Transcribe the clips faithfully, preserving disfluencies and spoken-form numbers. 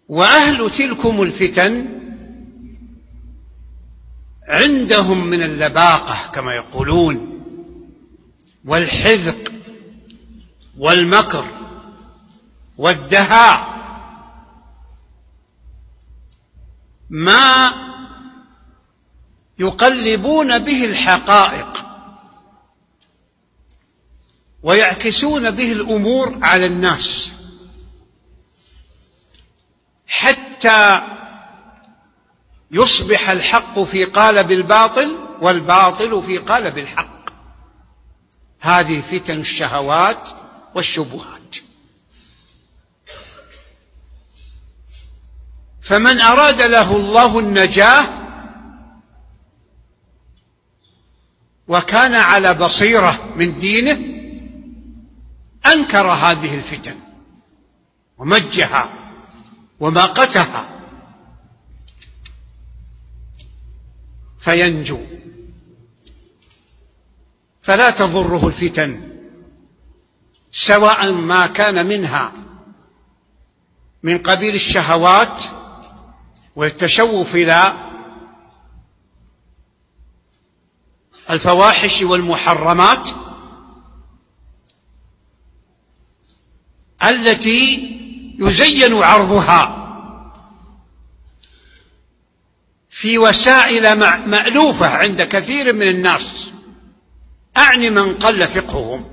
وأهل تلكم الفتن عندهم من اللباقة كما يقولون والحذق والمكر والدهاء ما يقلبون به الحقائق ويعكسون به الأمور على الناس حتى يصبح الحق في قالب الباطل والباطل في قالب الحق. هذه فتن الشهوات والشبهات. فمن أراد له الله النجاة وكان على بصيرة من دينه أنكر هذه الفتن ومجها وماقتها فينجو، فلا تضره الفتن سواء ما كان منها من قبيل الشهوات والتشوف إلى الفواحش والمحرمات التي يزين عرضها في وسائل مألوفة عند كثير من الناس، أعني من قل فقههم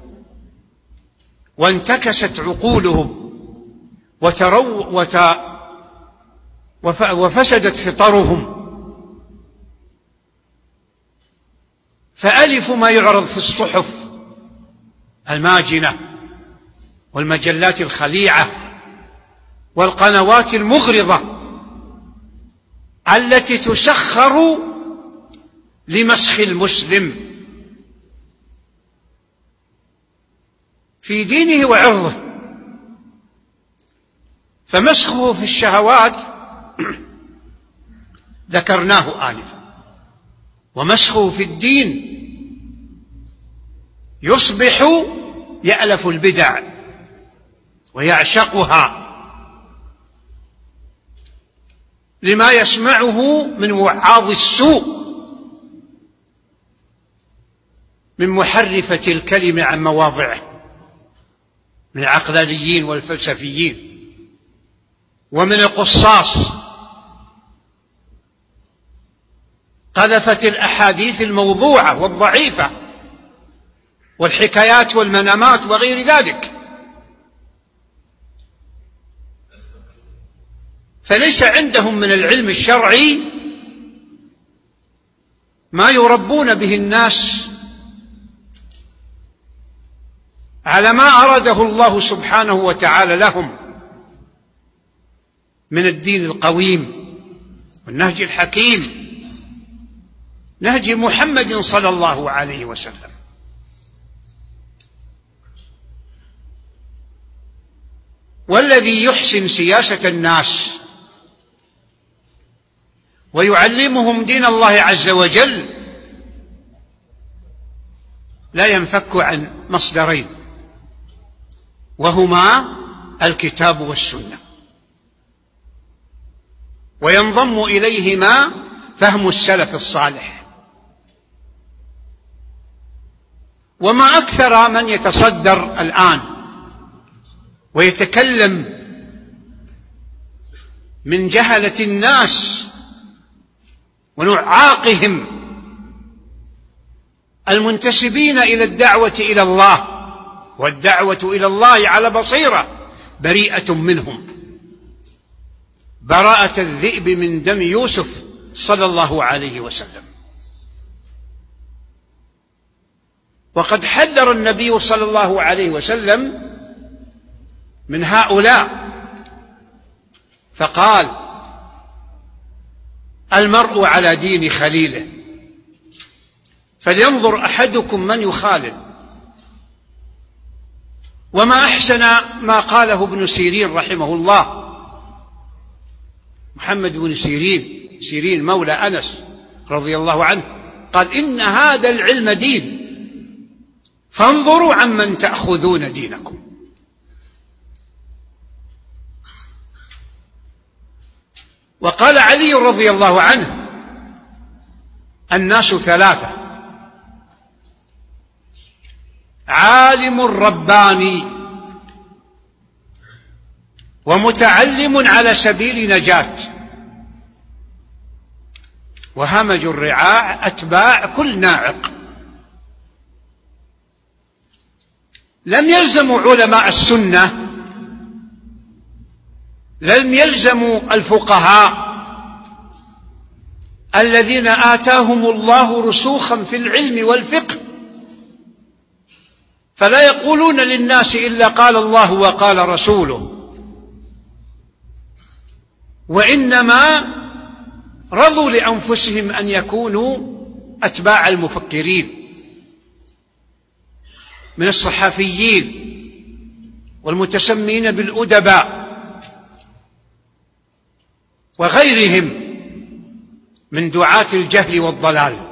وانتكست عقولهم وترو وت وفسدت فطرهم، فألفوا ما يعرض في الصحف الماجنة والمجلات الخليعة والقنوات المغرضة التي تسخر لمسخ المسلم في دينه وعرضه. فمسخه في الشهوات ذكرناه آنفا، ومسخه في الدين يصبح يألف البدع ويعشقها لما يسمعه من وعاظ السوء من محرفة الكلم عن مواضعه من العقلانيين والفلسفيين ومن القصاص. قذفت الأحاديث الموضوعة والضعيفة والحكايات والمنامات وغير ذلك، فليس عندهم من العلم الشرعي ما يربون به الناس على ما أراده الله سبحانه وتعالى لهم من الدين القويم والنهج الحكيم، نهج محمد صلى الله عليه وسلم. والذي يحسن سياسة الناس ويعلمهم دين الله عز وجل لا ينفك عن مصدرين، وهما الكتاب والسنة، وينضم إليهما فهم السلف الصالح. وما أكثر من يتصدر الآن ويتكلم من جهلة الناس ونعاقهم المنتسبين إلى الدعوة إلى الله، والدعوة إلى الله على بصيرة بريئة منهم براءة الذئب من دم يوسف صلى الله عليه وسلم. وقد حذر النبي صلى الله عليه وسلم من هؤلاء فقال: المرء على دين خليله فلينظر أحدكم من يخالل. وما أحسن ما قاله ابن سيرين رحمه الله، محمد بن سيرين سيرين مولى أنس رضي الله عنه، قال: إن هذا العلم دين فانظروا عمن تأخذون دينكم. وقال علي رضي الله عنه: الناس ثلاثة: عالم رباني، ومتعلم على سبيل نجاة، وهمج الرعاع أتباع كل ناعق. لم يلزموا علماء السنة، لم يلزموا الفقهاء الذين آتاهم الله رسوخا في العلم والفقه، فلا يقولون للناس إلا قال الله وقال رسوله، وإنما رضوا لأنفسهم أن يكونوا أتباع المفكرين من الصحفيين والمتسمين بالأدباء وغيرهم من دعاة الجهل والضلال.